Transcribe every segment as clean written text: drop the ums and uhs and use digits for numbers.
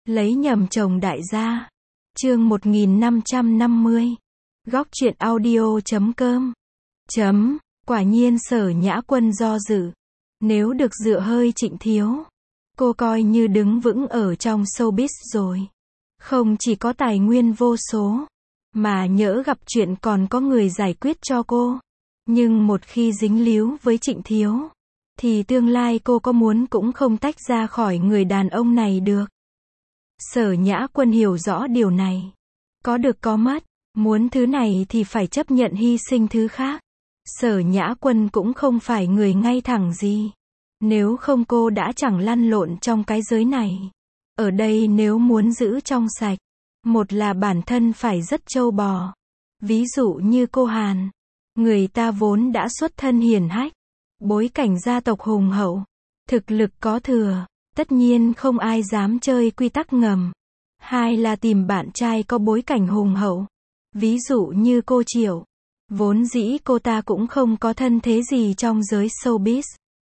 Lấy nhầm chồng đại gia. Chương 1550. Góc truyện audio.com. Quả nhiên Sở Nhã Quân do dự. Nếu được dựa hơi Trịnh Thiếu, cô coi như đứng vững ở trong showbiz rồi. Không chỉ có tài nguyên vô số, mà nhỡ gặp chuyện còn có người giải quyết cho cô. Nhưng một khi dính líu với Trịnh Thiếu, thì tương lai cô có muốn cũng không tách ra khỏi người đàn ông này được. Sở Nhã Quân hiểu rõ điều này. Có được có mất, muốn thứ này thì phải chấp nhận hy sinh thứ khác. Sở Nhã Quân cũng không phải người ngay thẳng gì. Nếu không cô đã chẳng lăn lộn trong cái giới này. Ở đây nếu muốn giữ trong sạch, một là bản thân phải rất trâu bò. Ví dụ như cô Hàn, người ta vốn đã xuất thân hiển hách, bối cảnh gia tộc hùng hậu, thực lực có thừa, tất nhiên không ai dám chơi quy tắc ngầm. Hai là tìm bạn trai có bối cảnh hùng hậu. Ví dụ như cô Triệu, vốn dĩ cô ta cũng không có thân thế gì trong giới showbiz.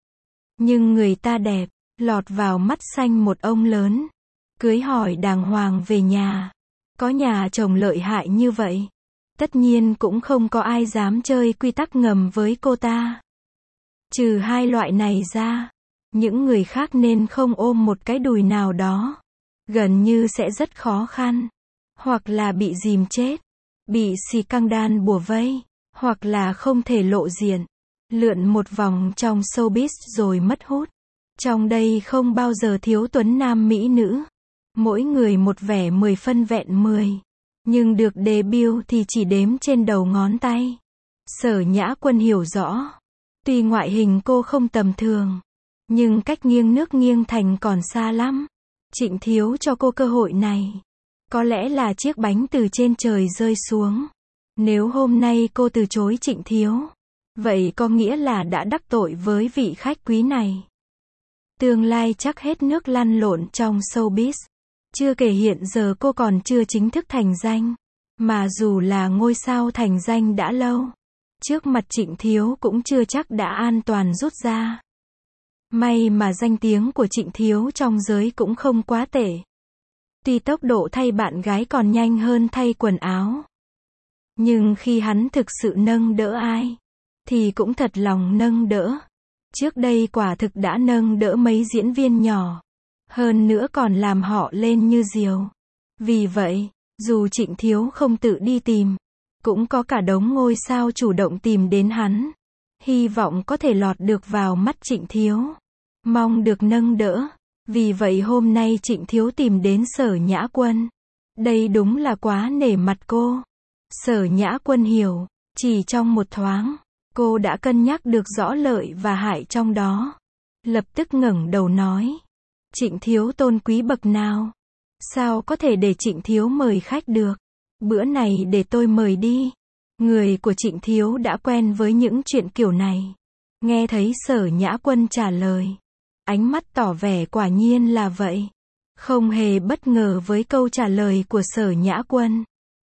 Nhưng người ta đẹp, lọt vào mắt xanh một ông lớn. Cưới hỏi đàng hoàng về nhà. Có nhà chồng lợi hại như vậy, tất nhiên cũng không có ai dám chơi quy tắc ngầm với cô ta. Trừ hai loại này ra, những người khác nên không ôm một cái đùi nào đó. Gần như sẽ rất khó khăn. Hoặc là bị dìm chết, bị xì căng đan bủa vây, hoặc là không thể lộ diện. Lượn một vòng trong showbiz rồi mất hút. Trong đây không bao giờ thiếu tuấn nam mỹ nữ. Mỗi người một vẻ 10 phân vẹn 10. Nhưng được debut thì chỉ đếm trên đầu ngón tay. Sở Nhã Quân hiểu rõ. Tuy ngoại hình cô không tầm thường, nhưng cách nghiêng nước nghiêng thành còn xa lắm. Trịnh Thiếu cho cô cơ hội này. Có lẽ là chiếc bánh từ trên trời rơi xuống. Nếu hôm nay cô từ chối Trịnh Thiếu, vậy có nghĩa là đã đắc tội với vị khách quý này. Tương lai chắc hết nước lăn lộn trong showbiz. Chưa kể hiện giờ cô còn chưa chính thức thành danh. Mà dù là ngôi sao thành danh đã lâu, trước mặt Trịnh Thiếu cũng chưa chắc đã an toàn rút ra. May mà danh tiếng của Trịnh Thiếu trong giới cũng không quá tệ. Tuy tốc độ thay bạn gái còn nhanh hơn thay quần áo, nhưng khi hắn thực sự nâng đỡ ai, thì cũng thật lòng nâng đỡ. Trước đây quả thực đã nâng đỡ mấy diễn viên nhỏ. Hơn nữa còn làm họ lên như diều. Vì vậy, dù Trịnh Thiếu không tự đi tìm, cũng có cả đống ngôi sao chủ động tìm đến hắn. Hy vọng có thể lọt được vào mắt Trịnh Thiếu. Mong được nâng đỡ. Vì vậy hôm nay Trịnh Thiếu tìm đến Sở Nhã Quân. Đây đúng là quá nể mặt cô. Sở Nhã Quân hiểu, chỉ trong một thoáng, cô đã cân nhắc được rõ lợi và hại trong đó. Lập tức ngẩng đầu nói. Trịnh Thiếu tôn quý bậc nào? Sao có thể để Trịnh Thiếu mời khách được? Bữa này để tôi mời đi. Người của Trịnh Thiếu đã quen với những chuyện kiểu này. Nghe thấy Sở Nhã Quân trả lời, ánh mắt tỏ vẻ quả nhiên là vậy. Không hề bất ngờ với câu trả lời của Sở Nhã Quân.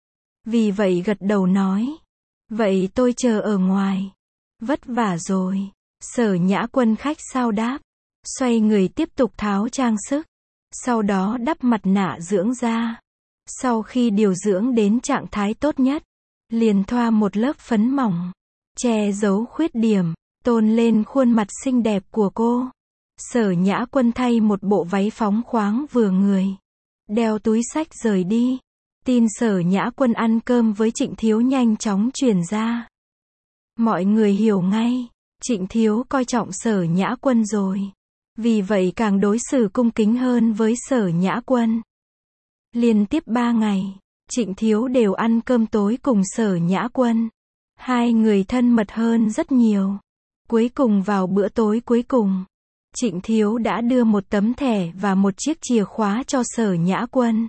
Vì vậy gật đầu nói. Vậy tôi chờ ở ngoài. Vất vả rồi. Sở Nhã Quân khách sao đáp. Xoay người tiếp tục tháo trang sức. Sau đó đắp mặt nạ dưỡng da. Sau khi điều dưỡng đến trạng thái tốt nhất, liền thoa một lớp phấn mỏng, che giấu khuyết điểm, tôn lên khuôn mặt xinh đẹp của cô. Sở Nhã Quân thay một bộ váy phóng khoáng vừa người, đeo túi xách rời đi. Tin Sở Nhã Quân ăn cơm với Trịnh Thiếu nhanh chóng truyền ra. Mọi người hiểu ngay, Trịnh Thiếu coi trọng Sở Nhã Quân rồi. Vì vậy càng đối xử cung kính hơn với Sở Nhã Quân. Liên tiếp 3 ngày, Trịnh Thiếu đều ăn cơm tối cùng Sở Nhã Quân. Hai người thân mật hơn rất nhiều. Cuối cùng vào bữa tối cuối cùng, Trịnh Thiếu đã đưa một tấm thẻ và một chiếc chìa khóa cho Sở Nhã Quân.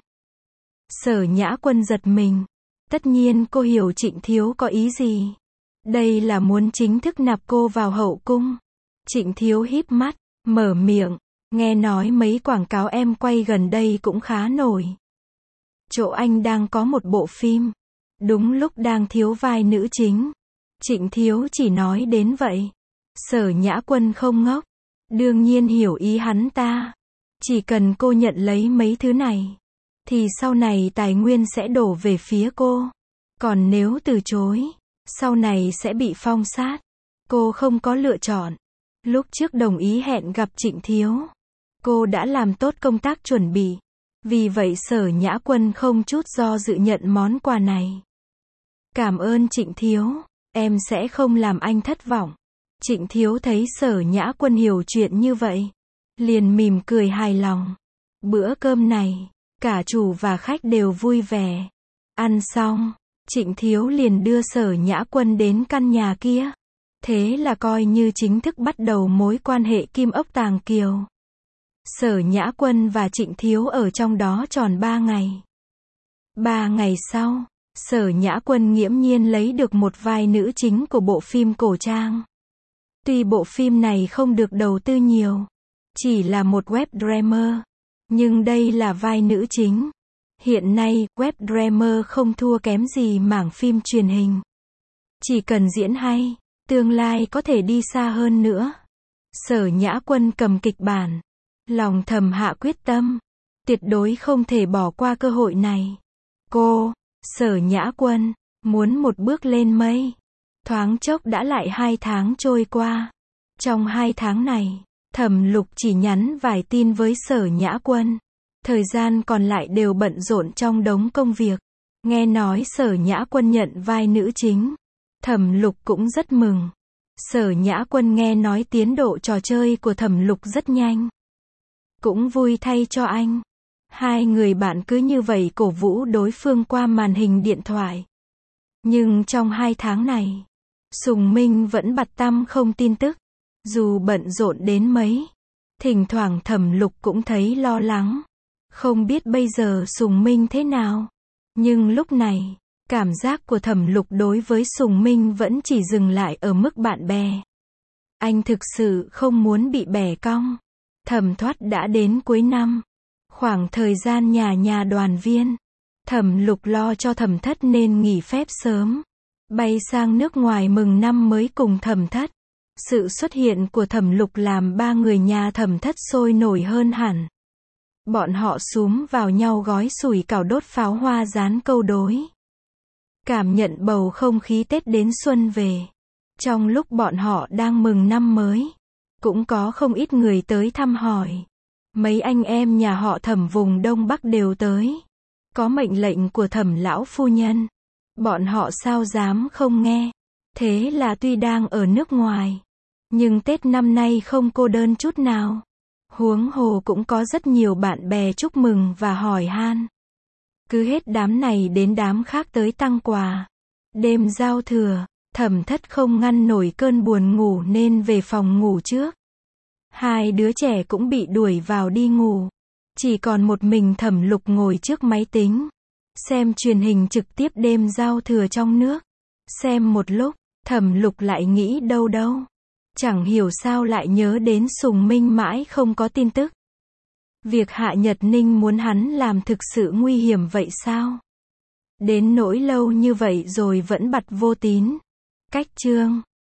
Sở Nhã Quân giật mình. Tất nhiên cô hiểu Trịnh Thiếu có ý gì. Đây là muốn chính thức nạp cô vào hậu cung. Trịnh Thiếu híp mắt, mở miệng. Nghe nói mấy quảng cáo em quay gần đây cũng khá nổi. Chỗ anh đang có một bộ phim. Đúng lúc đang thiếu vai nữ chính. Trịnh Thiếu chỉ nói đến vậy. Sở Nhã Quân không ngốc. Đương nhiên hiểu ý hắn ta. Chỉ cần cô nhận lấy mấy thứ này, thì sau này tài nguyên sẽ đổ về phía cô. Còn nếu từ chối, sau này sẽ bị phong sát. Cô không có lựa chọn. Lúc trước đồng ý hẹn gặp Trịnh Thiếu, cô đã làm tốt công tác chuẩn bị. Vì vậy Sở Nhã Quân không chút do dự nhận món quà này. Cảm ơn Trịnh Thiếu, em sẽ không làm anh thất vọng. Trịnh Thiếu thấy Sở Nhã Quân hiểu chuyện như vậy, liền mỉm cười hài lòng. Bữa cơm này, cả chủ và khách đều vui vẻ. Ăn xong, Trịnh Thiếu liền đưa Sở Nhã Quân đến căn nhà kia. Thế là coi như chính thức bắt đầu mối quan hệ kim ốc tàng kiều. Sở Nhã Quân và Trịnh Thiếu ở trong đó tròn 3 ngày. 3 ngày sau, Sở Nhã Quân nghiễm nhiên lấy được một vai nữ chính của bộ phim cổ trang. Tuy bộ phim này không được đầu tư nhiều, chỉ là một web drama, nhưng đây là vai nữ chính. Hiện nay, web drama không thua kém gì mảng phim truyền hình. Chỉ cần diễn hay, tương lai có thể đi xa hơn nữa. Sở Nhã Quân cầm kịch bản, lòng thầm hạ quyết tâm, tuyệt đối không thể bỏ qua cơ hội này. Cô, Sở Nhã Quân, muốn một bước lên mây. Thoáng chốc đã lại 2 tháng trôi qua. Trong 2 tháng này, Thẩm Lục chỉ nhắn vài tin với Sở Nhã Quân. Thời gian còn lại đều bận rộn trong đống công việc. Nghe nói Sở Nhã Quân nhận vai nữ chính, Thẩm Lục cũng rất mừng. Sở Nhã Quân nghe nói tiến độ trò chơi của Thẩm Lục rất nhanh, cũng vui thay cho anh. Hai người bạn cứ như vậy cổ vũ đối phương qua màn hình điện thoại. Nhưng trong 2 tháng này, Sùng Minh vẫn bặt tăm không tin tức. Dù bận rộn đến mấy, thỉnh thoảng Thẩm Lục cũng thấy lo lắng. Không biết bây giờ Sùng Minh thế nào. Nhưng lúc này, cảm giác của Thẩm Lục đối với Sùng Minh vẫn chỉ dừng lại ở mức bạn bè. Anh thực sự không muốn bị bẻ cong. Thẩm Thoát đã đến cuối năm, khoảng thời gian nhà nhà đoàn viên. Thẩm Lục lo cho Thẩm Thất nên nghỉ phép sớm, bay sang nước ngoài mừng năm mới cùng Thẩm Thất. Sự xuất hiện của Thẩm Lục làm 3 người nhà Thẩm Thất sôi nổi hơn hẳn. Bọn họ xúm vào nhau gói sủi cảo đốt pháo hoa dán câu đối. Cảm nhận bầu không khí Tết đến xuân về. Trong lúc bọn họ đang mừng năm mới, cũng có không ít người tới thăm hỏi. Mấy anh em nhà họ Thẩm vùng Đông Bắc đều tới. Có mệnh lệnh của Thẩm lão phu nhân, bọn họ sao dám không nghe. Thế là tuy đang ở nước ngoài, nhưng Tết năm nay không cô đơn chút nào. Huống hồ cũng có rất nhiều bạn bè chúc mừng và hỏi han. Cứ hết đám này đến đám khác tới tặng quà. Đêm giao thừa, Thẩm Thất không ngăn nổi cơn buồn ngủ nên về phòng ngủ trước. 2 đứa trẻ cũng bị đuổi vào đi ngủ. Chỉ còn một mình Thẩm Lục ngồi trước máy tính, xem truyền hình trực tiếp đêm giao thừa trong nước. Xem một lúc, Thẩm Lục lại nghĩ đâu. Chẳng hiểu sao lại nhớ đến Sùng Minh mãi không có tin tức. Việc Hạ Nhật Ninh muốn hắn làm thực sự nguy hiểm vậy sao? Đến nỗi lâu như vậy rồi vẫn bặt vô tín. Cách chương